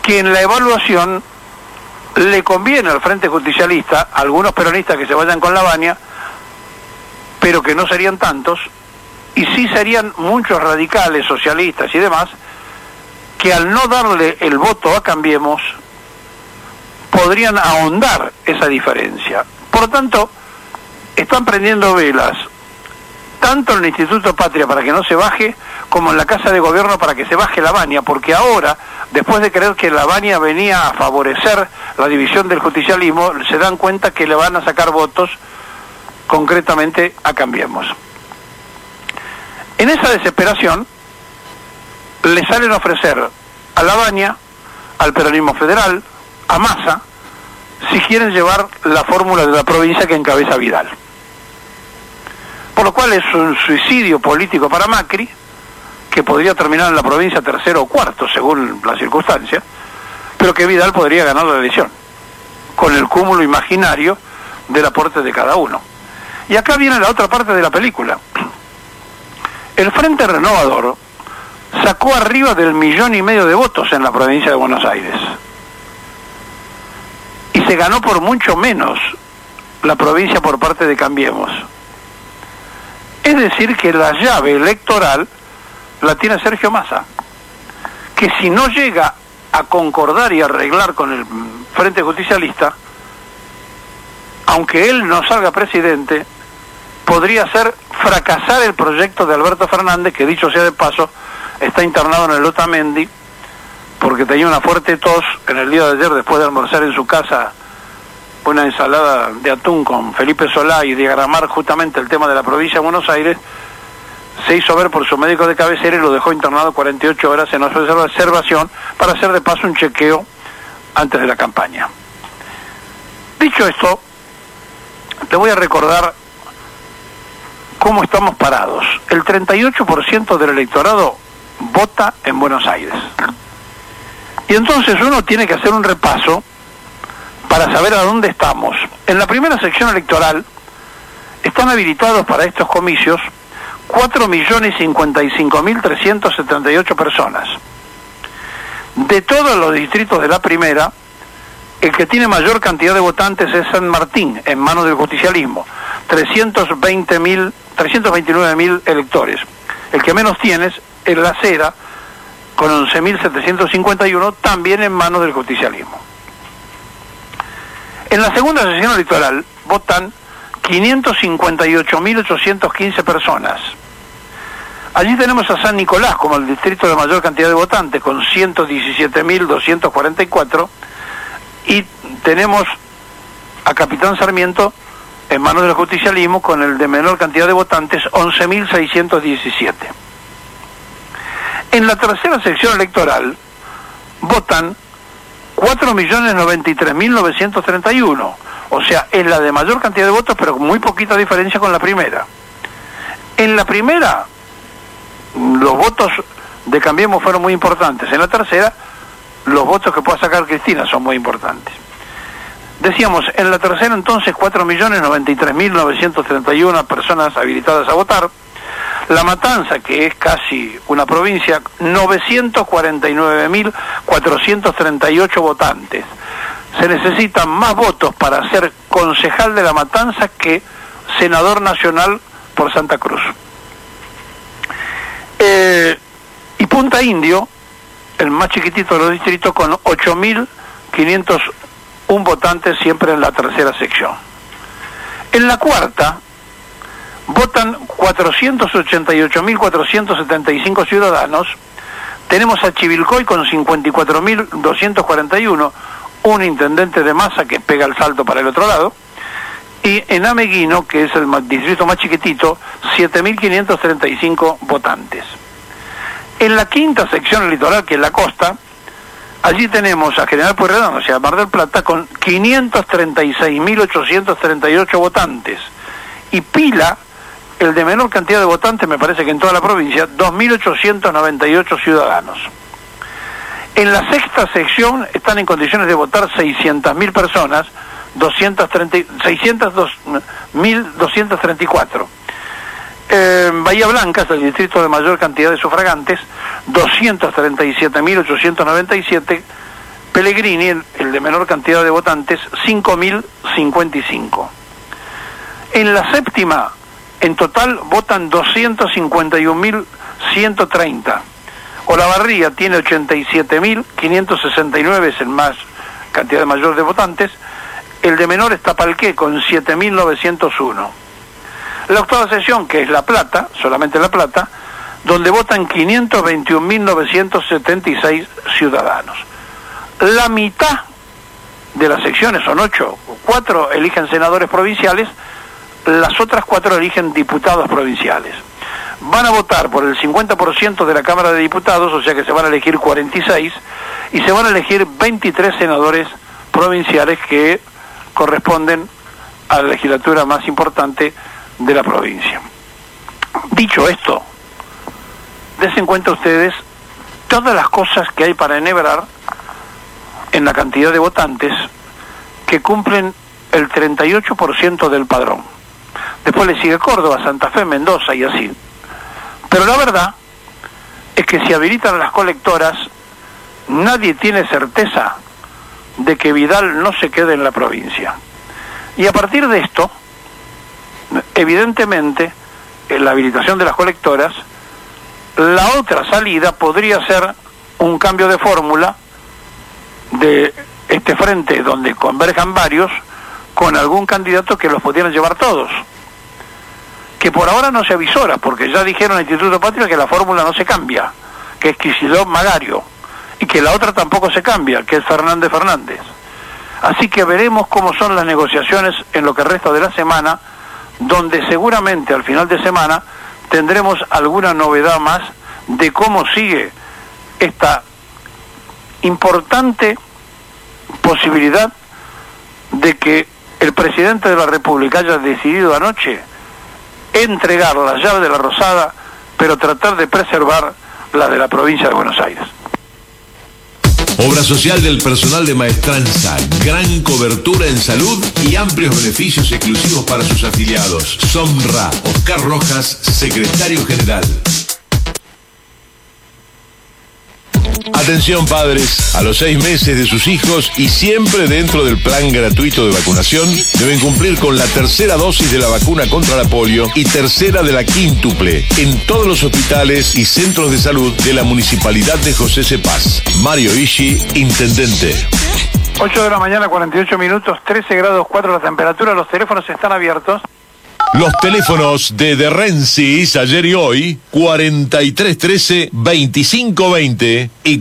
que en la evaluación le conviene al Frente Justicialista, a algunos peronistas que se vayan con Lavagna, pero que no serían tantos, y sí serían muchos radicales, socialistas y demás, que al no darle el voto a Cambiemos, podrían ahondar esa diferencia. Por lo tanto, están prendiendo velas, tanto en el Instituto Patria para que no se baje, como en la Casa de Gobierno para que se baje Lavagna, porque ahora, después de creer que Lavagna venía a favorecer la división del justicialismo, se dan cuenta que le van a sacar votos concretamente a Cambiemos. En esa desesperación, le salen a ofrecer a Lavagna, al peronismo federal, a Massa, si quieren llevar la fórmula de la provincia que encabeza Vidal. Por lo cual es un suicidio político para Macri, que podría terminar en la provincia tercero o cuarto, según las circunstancias, pero que Vidal podría ganar la elección, con el cúmulo imaginario del aporte de cada uno. Y acá viene la otra parte de la película. El Frente Renovador sacó arriba del 1,5 millones de votos en la provincia de Buenos Aires. Y se ganó por mucho menos la provincia por parte de Cambiemos. Es decir, que la llave electoral la tiene Sergio Massa, que si no llega a concordar y arreglar con el Frente Justicialista, aunque él no salga presidente, podría ser fracasar el proyecto de Alberto Fernández, que dicho sea de paso, está internado en el Otamendi, porque tenía una fuerte tos en el día de ayer después de almorzar en su casa una ensalada de atún con Felipe Solá y diagramar justamente el tema de la provincia de Buenos Aires. Se hizo ver por su médico de cabecera y lo dejó internado 48 horas en observación para hacer de paso un chequeo antes de la campaña. Dicho esto, te voy a recordar cómo estamos parados. El 38% del electorado vota en Buenos Aires. Y entonces uno tiene que hacer un repaso para saber a dónde estamos. En la primera sección electoral están habilitados para estos comicios 4.055.378 personas. De todos los distritos de la primera, el que tiene mayor cantidad de votantes es San Martín, en manos del justicialismo, 329.000 electores. El que menos tiene es La Cera, con 11.751, también en manos del justicialismo. En la segunda sesión electoral votan 558.815 personas. Allí tenemos a San Nicolás como el distrito de mayor cantidad de votantes, con 117.244, y tenemos a Capitán Sarmiento en manos del justicialismo con el de menor cantidad de votantes, 11.617. En la tercera sección electoral votan 4.093.931, o sea, es la de mayor cantidad de votos, pero con muy poquita diferencia con la primera. En la primera, los votos de Cambiemos fueron muy importantes. En la tercera, los votos que pueda sacar Cristina son muy importantes. Decíamos, en la tercera entonces 4.093.931 personas habilitadas a votar. La Matanza, que es casi una provincia, 949.438 votantes. Se necesitan más votos para ser concejal de La Matanza que senador nacional por Santa Cruz. Y Punta Indio, el más chiquitito de los distritos, con 8.501 votantes, siempre en la tercera sección. En la cuarta votan 488.475 ciudadanos. Tenemos a Chivilcoy con 54.241, un intendente de Massa que pega el salto para el otro lado, y en Ameguino, que es el distrito más chiquitito, 7.535 votantes. En la quinta sección electoral, que es la costa, allí tenemos a General Pueyrredón, o sea, Mar del Plata, con 536.838 votantes, y Pila, el de menor cantidad de votantes, me parece que en toda la provincia, 2.898 ciudadanos. En la sexta sección están en condiciones de votar 600.000 personas, 602.234. Bahía Blanca es el distrito de mayor cantidad de sufragantes, 237.897, Pellegrini, el de menor cantidad de votantes, 5.055. En la séptima, en total votan 251.130. Olavarría tiene 87.569, es el más cantidad mayor de votantes. El de menor está Palqué con 7.901. La octava sesión, que es La Plata, solamente La Plata, donde votan 521.976 ciudadanos. La mitad de las secciones, son 8, 4 eligen senadores provinciales, las otras 4 eligen diputados provinciales. Van a votar por el 50% de la Cámara de Diputados, o sea que se van a elegir 46, y se van a elegir 23 senadores provinciales que corresponden a la legislatura más importante de la provincia. Dicho esto, dense en cuenta ustedes todas las cosas que hay para enhebrar en la cantidad de votantes que cumplen el 38% del padrón. Después le sigue Córdoba, Santa Fe, Mendoza y así. Pero la verdad es que si habilitan las colectoras, nadie tiene certeza de que Vidal no se quede en la provincia. Y a partir de esto, evidentemente, en la habilitación de las colectoras, la otra salida podría ser un cambio de fórmula de este frente donde converjan varios con algún candidato que los pudieran llevar todos, que por ahora no se avisora, porque ya dijeron el Instituto Patria que la fórmula no se cambia, que es Kicillof Magario, y que la otra tampoco se cambia, que es Fernández Fernández. Así que veremos cómo son las negociaciones en lo que resta de la semana, donde seguramente al final de semana tendremos alguna novedad más de cómo sigue esta importante posibilidad de que el presidente de la República haya decidido anoche entregar la llave de la Rosada, pero tratar de preservar la de la provincia de Buenos Aires. Obra social del personal de Maestranza, gran cobertura en salud y amplios beneficios exclusivos para sus afiliados. Sonra, Oscar Rojas, secretario general. Atención padres, a los 6 meses de sus hijos y siempre dentro del plan gratuito de vacunación, deben cumplir con la tercera dosis de la vacuna contra la polio y tercera de la quíntuple en todos los hospitales y centros de salud de la Municipalidad de José Cepaz. Mario Ishi, intendente. 8 de la mañana, 48 minutos, 13 grados 4 la temperatura, los teléfonos están abiertos. Los teléfonos de Rensis ayer y hoy, 4313-2520 y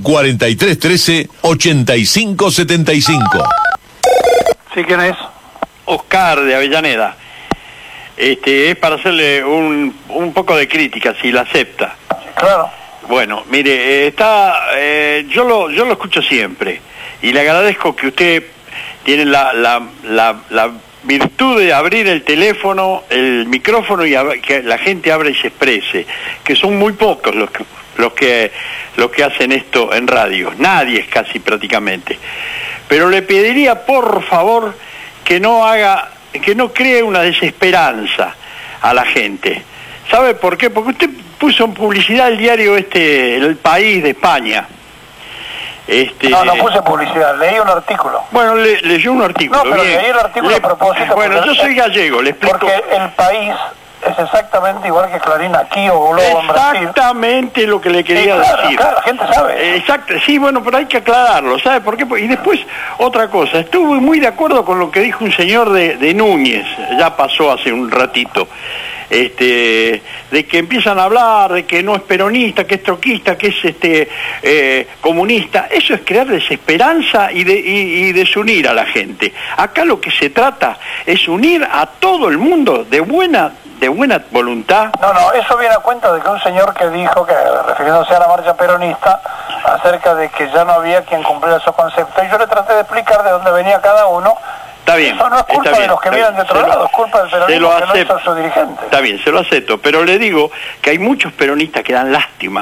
4313-8575. ¿Sí, quién es? Oscar de Avellaneda. Es para hacerle un poco de crítica, si la acepta. Claro. Bueno, mire, yo lo escucho siempre y le agradezco que usted tiene la virtud de abrir el teléfono, el micrófono y que la gente abra y se exprese, que son muy pocos los que hacen esto en radio, nadie es casi prácticamente. Pero le pediría por favor que no cree una desesperanza a la gente. ¿Sabe por qué? Porque usted puso en publicidad el diario El País de España. No puse publicidad, leí un artículo. Bueno, leyó un artículo. No, pero bien. leí el artículo a propósito. Bueno, yo soy gallego, le explico. Porque El País es exactamente igual que Clarín aquí o Globo en Brasil. Exactamente lo que le quería decir. Claro, la gente sabe. Exacto, sí, bueno, pero hay que aclararlo, ¿sabe por qué? Y después, otra cosa, estuve muy de acuerdo con lo que dijo un señor de Núñez, ya pasó hace un ratito. De que empiezan a hablar de que no es peronista, que es troquista, que es comunista. Eso es crear desesperanza y desunir a la gente. Acá lo que se trata es unir a todo el mundo de buena voluntad. No, eso viene a cuenta de que un señor que dijo, que refiriéndose a la marcha peronista, acerca de que ya no había quien cumpliera esos conceptos, y yo le traté de explicar de dónde venía cada uno. Está bien. Eso no es culpa de los que vienen de otro lado, es culpa del peronismo que no hizo su dirigente. Está bien, se lo acepto, pero le digo que hay muchos peronistas que dan lástima.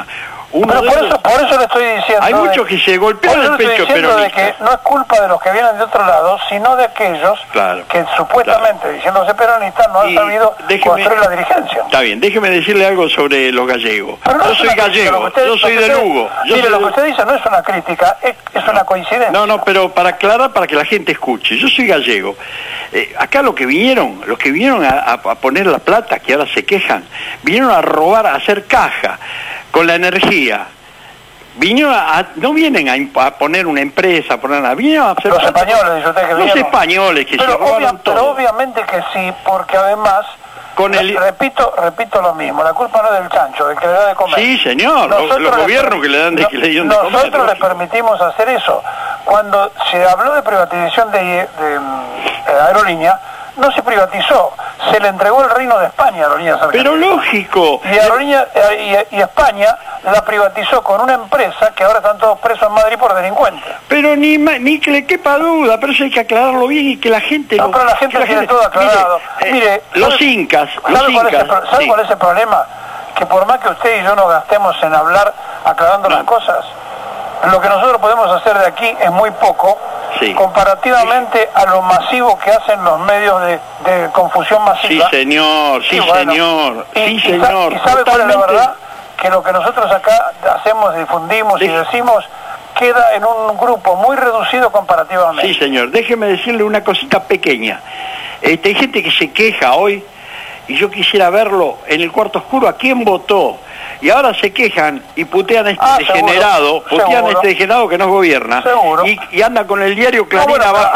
Por eso le estoy diciendo... Hay muchos que se golpean el pecho peronista. De que no es culpa de los que vienen de otro lado, sino de aquellos que supuestamente, diciéndose peronistas, no han sabido construir la dirigencia. Está bien, déjeme decirle algo sobre los gallegos. Yo soy gallego, yo soy de Lugo. Mire, lo que usted dice no es una crítica, es una coincidencia. No, pero para aclarar, para que la gente escuche, yo soy gallego. Acá los que vinieron a poner la plata, que ahora se quejan, vinieron a robar, a hacer caja con la energía. No vienen a poner una empresa, vinieron a hacer... Los españoles, dice usted que vinieron. Los españoles que se robaron todo. Pero obviamente que sí, porque además... repito lo mismo, la culpa no es del chancho, del que le da de comer. Sí, señor, los gobiernos que le dan de comer. Nosotros le permitimos hacer eso. Cuando se habló de privatización de aerolínea, no se privatizó, se le entregó el reino de España a Aerolíneas Argentinas. Pero lógico. Y España la privatizó con una empresa que ahora están todos presos en Madrid por delincuentes. Pero ni que le quepa duda, pero eso hay que aclararlo bien y que la gente... pero la gente tiene todo aclarado. Mire, los incas... ¿Sabe cuál es el problema? Que por más que usted y yo nos gastemos en hablar aclarando las cosas, lo que nosotros podemos hacer de aquí es muy poco, comparativamente a lo masivo que hacen los medios de confusión masiva. Sí, señor. ¿Y sabe cuál es la verdad? Que lo que nosotros acá hacemos, difundimos y decimos queda en un grupo muy reducido comparativamente. Sí, señor. Déjeme decirle una cosita pequeña. Hay gente que se queja hoy, y yo quisiera verlo en el cuarto oscuro, ¿a quién votó? Y ahora se quejan y putean a este degenerado, que nos gobierna, y anda con el diario Clarín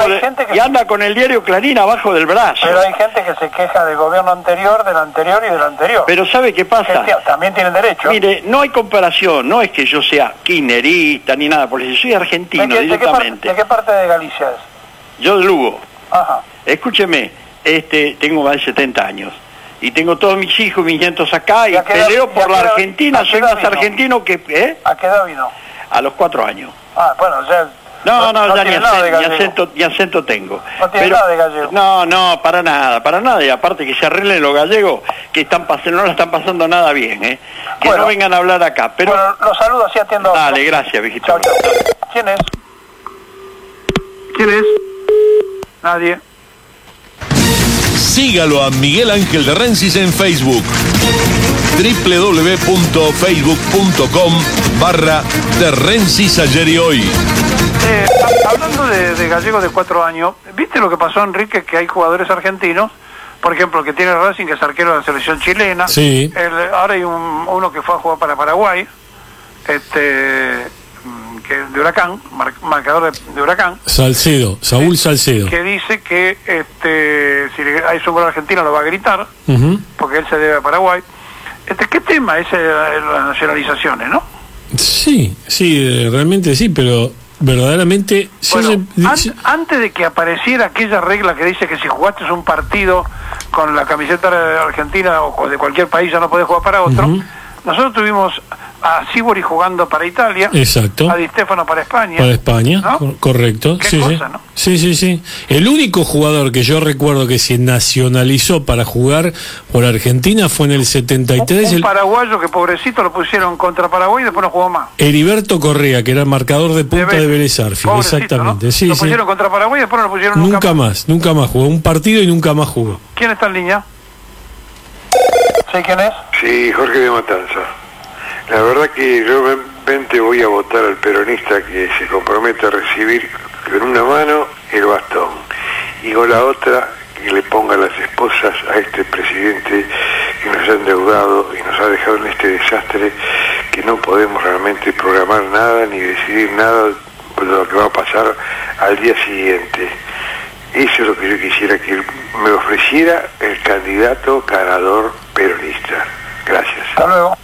abajo del brazo. Pero hay gente que se queja del gobierno anterior, del anterior y del anterior. Pero ¿sabe qué pasa? También tienen derecho. Mire, no hay comparación, no es que yo sea kirchnerista ni nada, porque yo soy argentino directamente. ¿De qué parte de Galicia es? Yo de Lugo. Ajá. Escúcheme, tengo más de 70 años. Y tengo todos mis hijos y mis nietos acá y peleo por la Argentina, soy más argentino que... ¿A qué edad vino? A los 4 años. Bueno, ya... No, ya ni acento tengo. No tiene nada de gallego. No, para nada. Y aparte que se arreglen los gallegos, que no la están pasando nada bien, Que no vengan a hablar acá. Pero los saludo, así atiendo. Dale, gracias, viejito. Chau. ¿Quién es? Nadie. Sígalo a Miguel Ángel de Rensis en Facebook. www.facebook.com/de Rensis ayer y hoy. Hablando de gallegos de 4 años, ¿viste lo que pasó, Enrique? Que hay jugadores argentinos, por ejemplo, que tiene Racing, que es arquero de la selección chilena. Sí. Ahora hay uno que fue a jugar para Paraguay, que de Huracán, marcador de Huracán. Saúl Salcedo. Que dice que si hay un gol argentino lo va a gritar, porque él se debe a Paraguay. ¿Qué tema es las nacionalizaciones, no? Sí, realmente sí, pero verdaderamente... Antes de que apareciera aquella regla que dice que si jugaste un partido con la camiseta de Argentina o de cualquier país ya no podés jugar para otro, nosotros tuvimos a Sibori jugando para Italia, exacto, a Di Stéfano para España. ¿no? Correcto. ¿Qué cosa, no? Sí. El único jugador que yo recuerdo que se nacionalizó para jugar por Argentina fue en el 73. Un paraguayo que pobrecito lo pusieron contra Paraguay y después no jugó más. Heriberto Correa, que era el marcador de punta de Vélez Arfield, exactamente. ¿No? Lo pusieron contra Paraguay y después no lo pusieron nunca más. Nunca más jugó un partido y nunca más jugó. ¿Quién está en línea? ¿Sí, quién es? Sí, Jorge de Matanza. La verdad que yo realmente voy a votar al peronista que se compromete a recibir con una mano el bastón y con la otra que le ponga las esposas a este presidente que nos ha endeudado y nos ha dejado en este desastre que no podemos realmente programar nada ni decidir nada de lo que va a pasar al día siguiente. Eso es lo que yo quisiera que me ofreciera el candidato ganador peronista. Gracias. Hasta luego.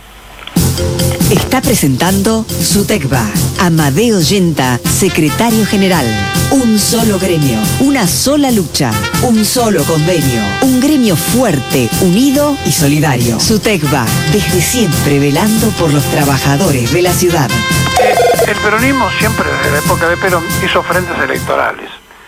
Está presentando SUTECBA. Amadeo Yenta, secretario general. Un solo gremio, una sola lucha, un solo convenio. Un gremio fuerte, unido y solidario. SUTECBA, desde siempre velando por los trabajadores de la ciudad. El peronismo siempre, desde la época de Perón, hizo frentes electorales.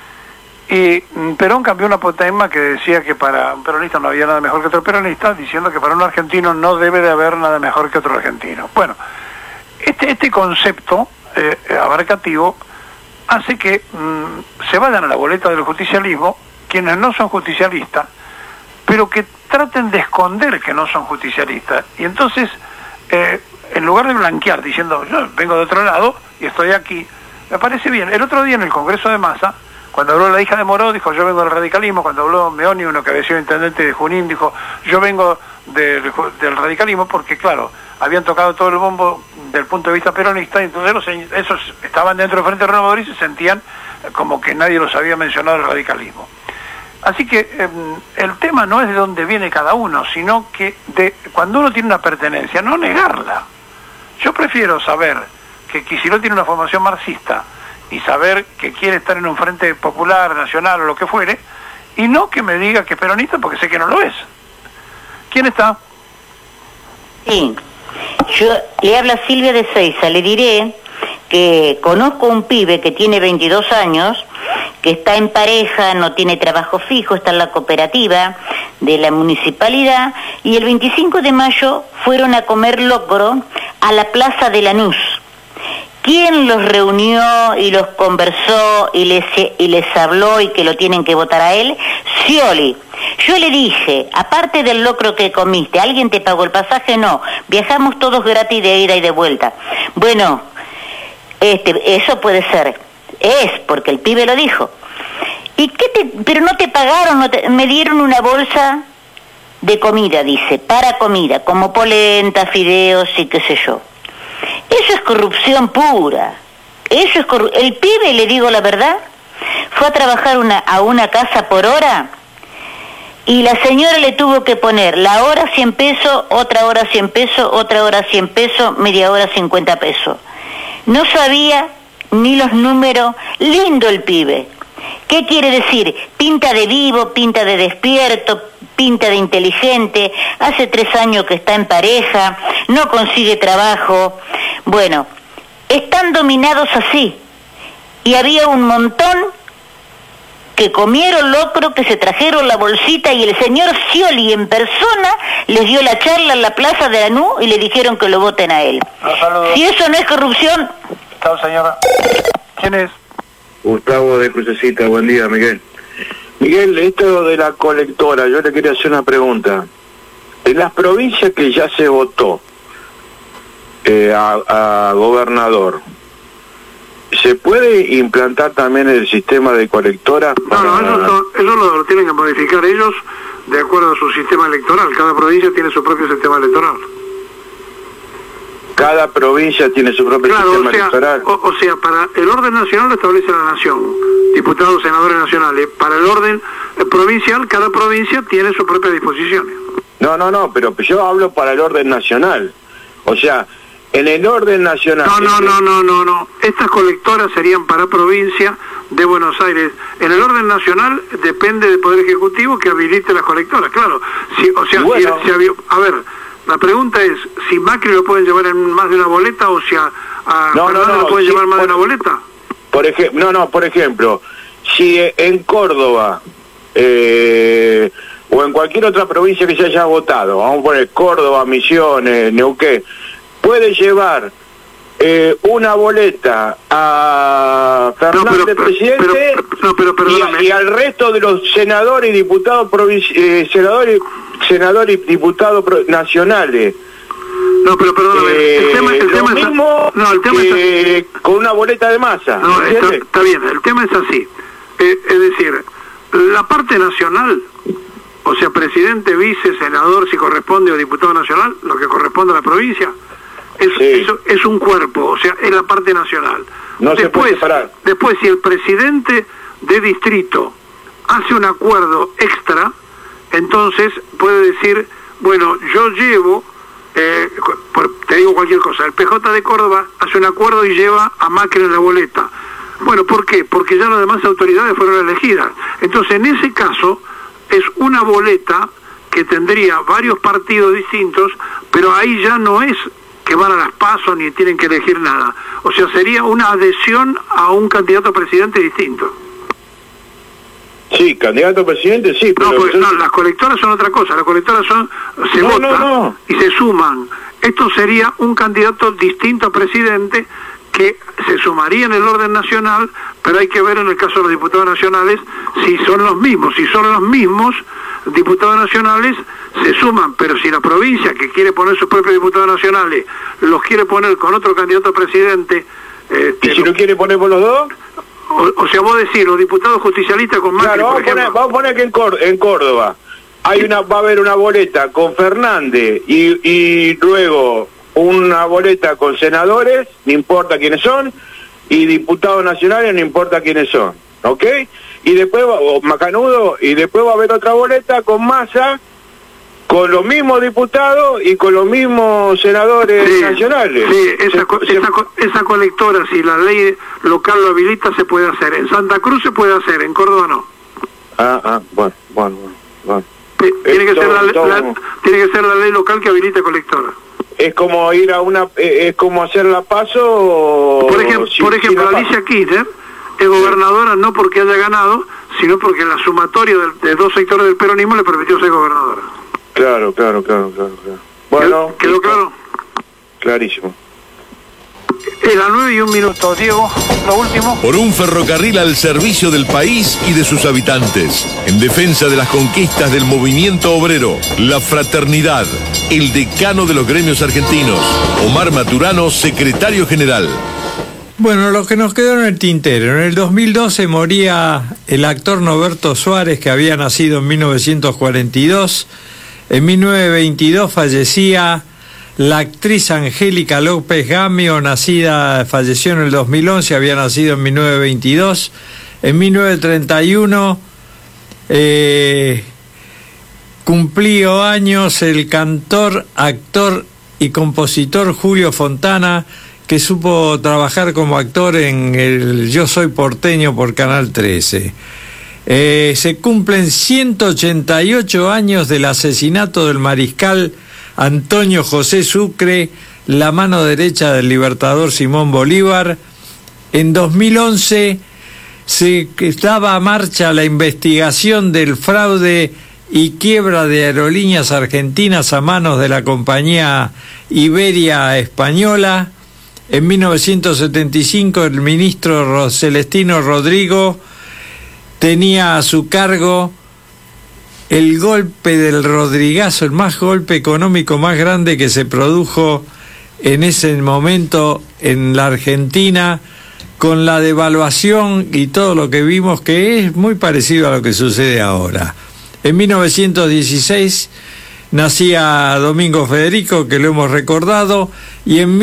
Y Perón cambió una apotegma que decía que para un peronista no había nada mejor que otro peronista, diciendo que para un argentino no debe de haber nada mejor que otro argentino. Bueno, este concepto abarcativo hace que se vayan a la boleta del justicialismo quienes no son justicialistas, pero que traten de esconder que no son justicialistas. Y entonces, en lugar de blanquear diciendo yo vengo de otro lado y estoy aquí, me parece bien. El otro día en el Congreso de Massa, cuando habló la hija de Moró, dijo yo vengo del radicalismo. Cuando habló Meoni, uno que había sido intendente de Junín, dijo yo vengo del radicalismo, porque claro, habían tocado todo el bombo del punto de vista peronista, y entonces esos estaban dentro del Frente Renovador y se sentían como que nadie los había mencionado el radicalismo. Así que el tema no es de dónde viene cada uno, sino que de cuando uno tiene una pertenencia, no negarla. Yo prefiero saber que Kicillof tiene una formación marxista y saber que quiere estar en un frente popular, nacional o lo que fuere, y no que me diga que es peronista porque sé que no lo es. ¿Quién está? Sí, yo le habla Silvia de Seiza. Le diré que conozco un pibe que tiene 22 años, que está en pareja, no tiene trabajo fijo, está en la cooperativa de la municipalidad, y el 25 de mayo fueron a comer locro a la plaza de Lanús. ¿Quién los reunió y los conversó y les habló y que lo tienen que votar a él? Scioli. Yo le dije, aparte del locro que comiste, ¿alguien te pagó el pasaje? No, viajamos todos gratis de ida y de vuelta. Bueno, eso puede ser, porque el pibe lo dijo. ¿Y pero no te pagaron? Me dieron una bolsa de comida, dice, para comida, como polenta, fideos y qué sé yo. Eso es corrupción pura. El pibe, le digo la verdad, fue a trabajar a una casa por hora y la señora le tuvo que poner la hora 100 pesos, otra hora 100 pesos, otra hora 100 pesos, media hora 50 pesos. No sabía ni los números. Lindo el pibe. ¿Qué quiere decir? Pinta de vivo, pinta de despierto, pinta de inteligente. Hace 3 años que está en pareja, no consigue trabajo. Bueno, están dominados así. Y había un montón que comieron locro, que se trajeron la bolsita, y el señor Scioli en persona les dio la charla en la plaza de Lanús y le dijeron que lo voten a él. Si eso no es corrupción... Chao, señora. ¿Quién es? Gustavo de Crucecita. Buen día, Miguel. Miguel, esto de la colectora, yo le quería hacer una pregunta. En las provincias que ya se votó a gobernador, ¿se puede implantar también el sistema de colectora? No, eso lo tienen que modificar ellos de acuerdo a su sistema electoral. Cada provincia tiene su propio sistema electoral. Cada provincia tiene su propio sistema electoral. O sea, para el orden nacional lo establece la nación, diputados, senadores nacionales. Para el orden provincial, cada provincia tiene sus propias disposiciones. No, pero yo hablo para el orden nacional. O sea, en el orden nacional... No. Estas colectoras serían para provincia de Buenos Aires. En el orden nacional depende del Poder Ejecutivo que habilite las colectoras, claro. A ver, la pregunta es, si Macri lo pueden llevar en más de una boleta, o si a Fernández lo pueden llevar más de una boleta. Por ejemplo, si en Córdoba o en cualquier otra provincia que se haya votado, vamos a poner Córdoba, Misiones, Neuquén, puede llevar una boleta a Fernández presidente y al resto de los senadores y diputados senadores y diputados nacionales. No, pero perdóname, el tema es con una boleta de masa. No, está bien, el tema es así. Es decir, la parte nacional, o sea, presidente, vice, senador, si corresponde, o diputado nacional, lo que corresponde a la provincia, es un cuerpo, o sea, es la parte nacional. No se puede separar. Después, si el presidente de distrito hace un acuerdo extra, entonces puede decir, bueno, yo llevo, te digo cualquier cosa, el PJ de Córdoba hace un acuerdo y lleva a Macri en la boleta. Bueno, ¿por qué? Porque ya las demás autoridades fueron elegidas. Entonces, en ese caso, es una boleta que tendría varios partidos distintos, pero ahí ya no es que van a las PASO ni tienen que elegir nada. O sea, sería una adhesión a un candidato a presidente distinto. Sí, candidato a presidente, sí. Pero no, las colectoras son otra cosa. Las colectoras se votan y se suman Esto sería un candidato distinto a presidente que se sumaría en el orden nacional, pero hay que ver en el caso de los diputados nacionales si son los mismos. Si son los mismos diputados nacionales, se suman, pero si la provincia que quiere poner sus propios diputados nacionales los quiere poner con otro candidato a presidente... ¿Y si lo quiere poner por los dos? O sea, vos decís, los diputados justicialistas con Macri, claro, por ejemplo... vamos a poner que en Córdoba va a haber una boleta con Fernández y luego una boleta con senadores, no importa quiénes son, y diputados nacionales, no importa quiénes son, ¿ok? Y después, Macanudo, y después va a haber otra boleta con Massa, con los mismos diputados y con los mismos senadores nacionales. Sí, esa colectora, si la ley local lo habilita, se puede hacer. En Santa Cruz se puede hacer, en Córdoba no. Bueno. Tiene que ser la ley local que habilite colectora. Es como ir a es como hacer la paso. Por ejemplo, Alicia Kirchner es gobernadora no porque haya ganado, sino porque la sumatoria de dos sectores del peronismo le permitió ser gobernadora. Claro. Bueno, ¿Quedó claro? Clarísimo. Es las 9:01, Diego, lo último. Por un ferrocarril al servicio del país y de sus habitantes, en defensa de las conquistas del movimiento obrero, la fraternidad, el decano de los gremios argentinos, Omar Maturano, secretario general. Bueno, lo que nos quedó en el tintero. En el 2012 moría el actor Norberto Suárez, que había nacido en 1942. En 1922 fallecía la actriz Angélica López Gamio, falleció en el 2011, había nacido en 1922. En 1931 cumplió años el cantor, actor y compositor Julio Fontana, que supo trabajar como actor en el Yo Soy Porteño por Canal 13. Se cumplen 188 años del asesinato del mariscal Antonio José Sucre, la mano derecha del libertador Simón Bolívar. En 2011 se daba a marcha la investigación del fraude y quiebra de aerolíneas argentinas a manos de la compañía Iberia española. En 1975 el ministro Celestino Rodrigo tenía a su cargo el golpe del Rodrigazo, el golpe económico más grande que se produjo en ese momento en la Argentina, con la devaluación y todo lo que vimos, que es muy parecido a lo que sucede ahora. En 1916 nacía Domingo Federico, que lo hemos recordado, y en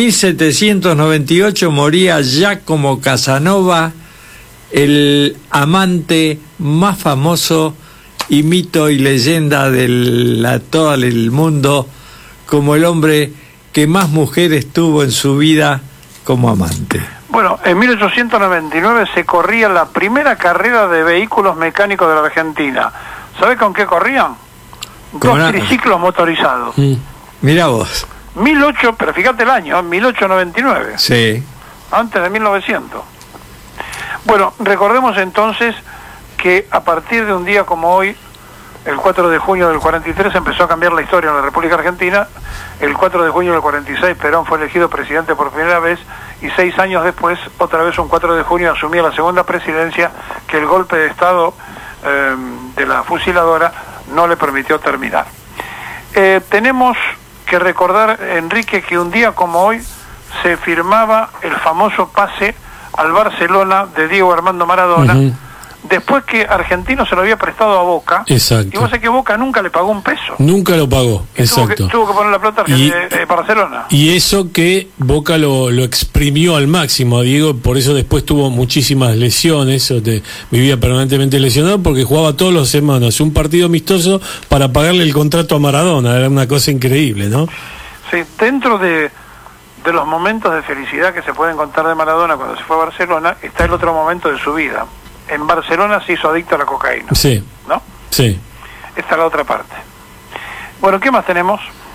1798 moría Giacomo Casanova, el amante más famoso y mito y leyenda de todo el mundo, como el hombre que más mujeres tuvo en su vida como amante. Bueno, en 1899 se corría la primera carrera de vehículos mecánicos de la Argentina. ¿Sabe con qué corrían? Dos triciclos motorizados. Mirá vos. Pero fíjate el año, 1899. Sí. Antes de 1900. Bueno, recordemos entonces que a partir de un día como hoy, el 4 de junio del 43, empezó a cambiar la historia en la República Argentina. El 4 de junio del 46, Perón fue elegido presidente por primera vez, y 6 años después, otra vez un 4 de junio, asumía la segunda presidencia, que el golpe de Estado de la fusiladora no le permitió terminar. Tenemos que recordar, Enrique, que un día como hoy se firmaba el famoso pase al Barcelona de Diego Armando Maradona, después que Argentino se lo había prestado a Boca. Exacto. Y vos sabés que Boca nunca le pagó un peso. Nunca lo pagó, exacto. Tuvo que poner la plata Barcelona. Y eso que Boca lo exprimió al máximo, Diego, por eso después tuvo muchísimas lesiones, vivía permanentemente lesionado porque jugaba todos los semanas un partido amistoso para pagarle el contrato a Maradona, era una cosa increíble, ¿no? Sí, dentro de los momentos de felicidad que se pueden contar de Maradona cuando se fue a Barcelona, está el otro momento de su vida. En Barcelona se hizo adicto a la cocaína. Sí. ¿No? Sí. Esta es la otra parte. Bueno, ¿qué más tenemos?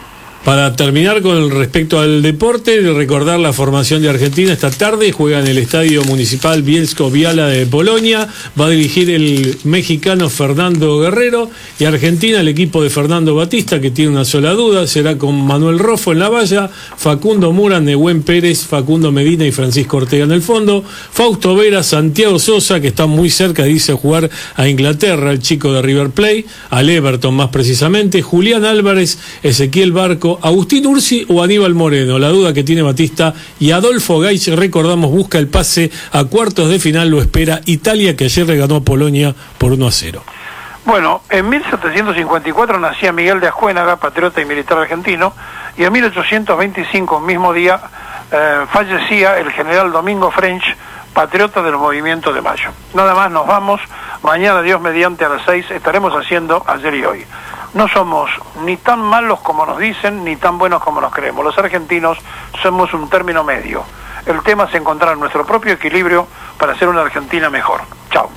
Para terminar con respecto al deporte, recordar la formación de Argentina esta tarde, juega en el Estadio Municipal Bielsko-Biała de Polonia, va a dirigir el mexicano Fernando Guerrero, y Argentina el equipo de Fernando Batista, que tiene una sola duda, será con Manuel Roffo en la valla, Facundo Mura, Nehuen Pérez, Facundo Medina y Francisco Ortega en el fondo, Fausto Vera, Santiago Sosa, que está muy cerca, dice, jugar a Inglaterra, el chico de River Plate, al Everton más precisamente, Julián Álvarez, Ezequiel Barco, Agustín Ursi o Aníbal Moreno. La duda que tiene Batista, y Adolfo Gaich, recordamos, busca el pase a cuartos de final, lo espera Italia, que ayer le ganó a Polonia por 1-0. Bueno, en 1754 nacía Miguel de Ascuénaga, patriota y militar argentino, y en 1825, mismo día, fallecía el general Domingo French, patriota del Movimiento de Mayo. Nada más, nos vamos. Mañana, Dios mediante, a las 6 estaremos haciendo Ayer y Hoy. No somos ni tan malos como nos dicen, ni tan buenos como nos creemos. Los argentinos somos un término medio. El tema es encontrar nuestro propio equilibrio para hacer una Argentina mejor. Chao.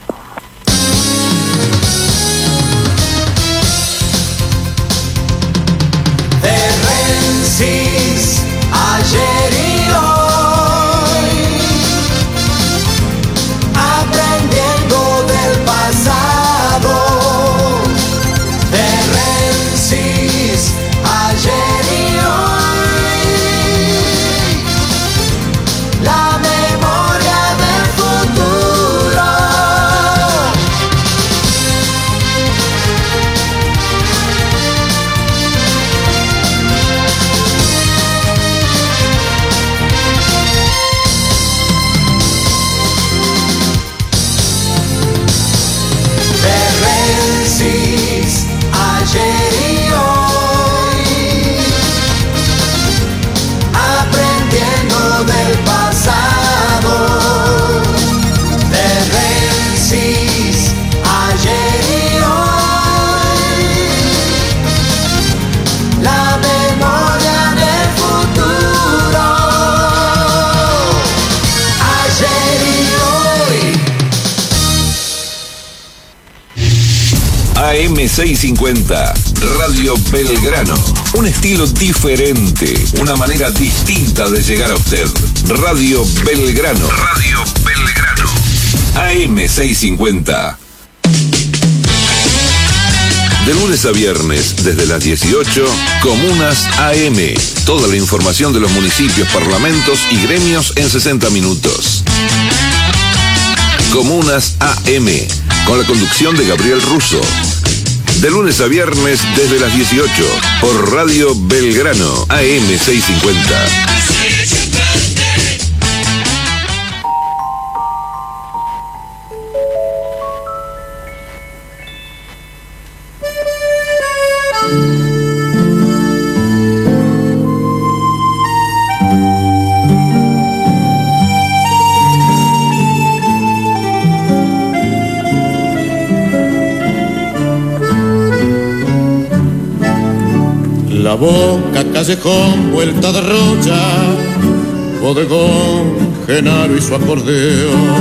Ayer y hoy, aprendiendo del pasado. De Rensis, ayer y hoy, la memoria del futuro. Ayer y hoy, aprendiendo del pasado. De Rensis, ayer y hoy, la memoria del futuro. Ayer y hoy. AM650, Radio Belgrano. Un estilo diferente, una manera distinta de llegar a usted. Radio Belgrano. Radio Belgrano. AM650. De lunes a viernes, desde las 18, Comunas AM. Toda la información de los municipios, parlamentos y gremios en 60 minutos. Comunas AM, con la conducción de Gabriel Russo. De lunes a viernes desde las 18 por Radio Belgrano, AM650. La Boca, Callejón, Vuelta de Rocha, Bodegón, Genaro y su acordeón.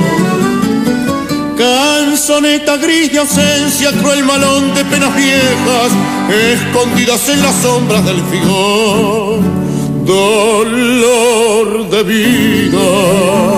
Canzoneta gris de ausencia, cruel malón de penas viejas, escondidas en las sombras del figón. Dolor de vida.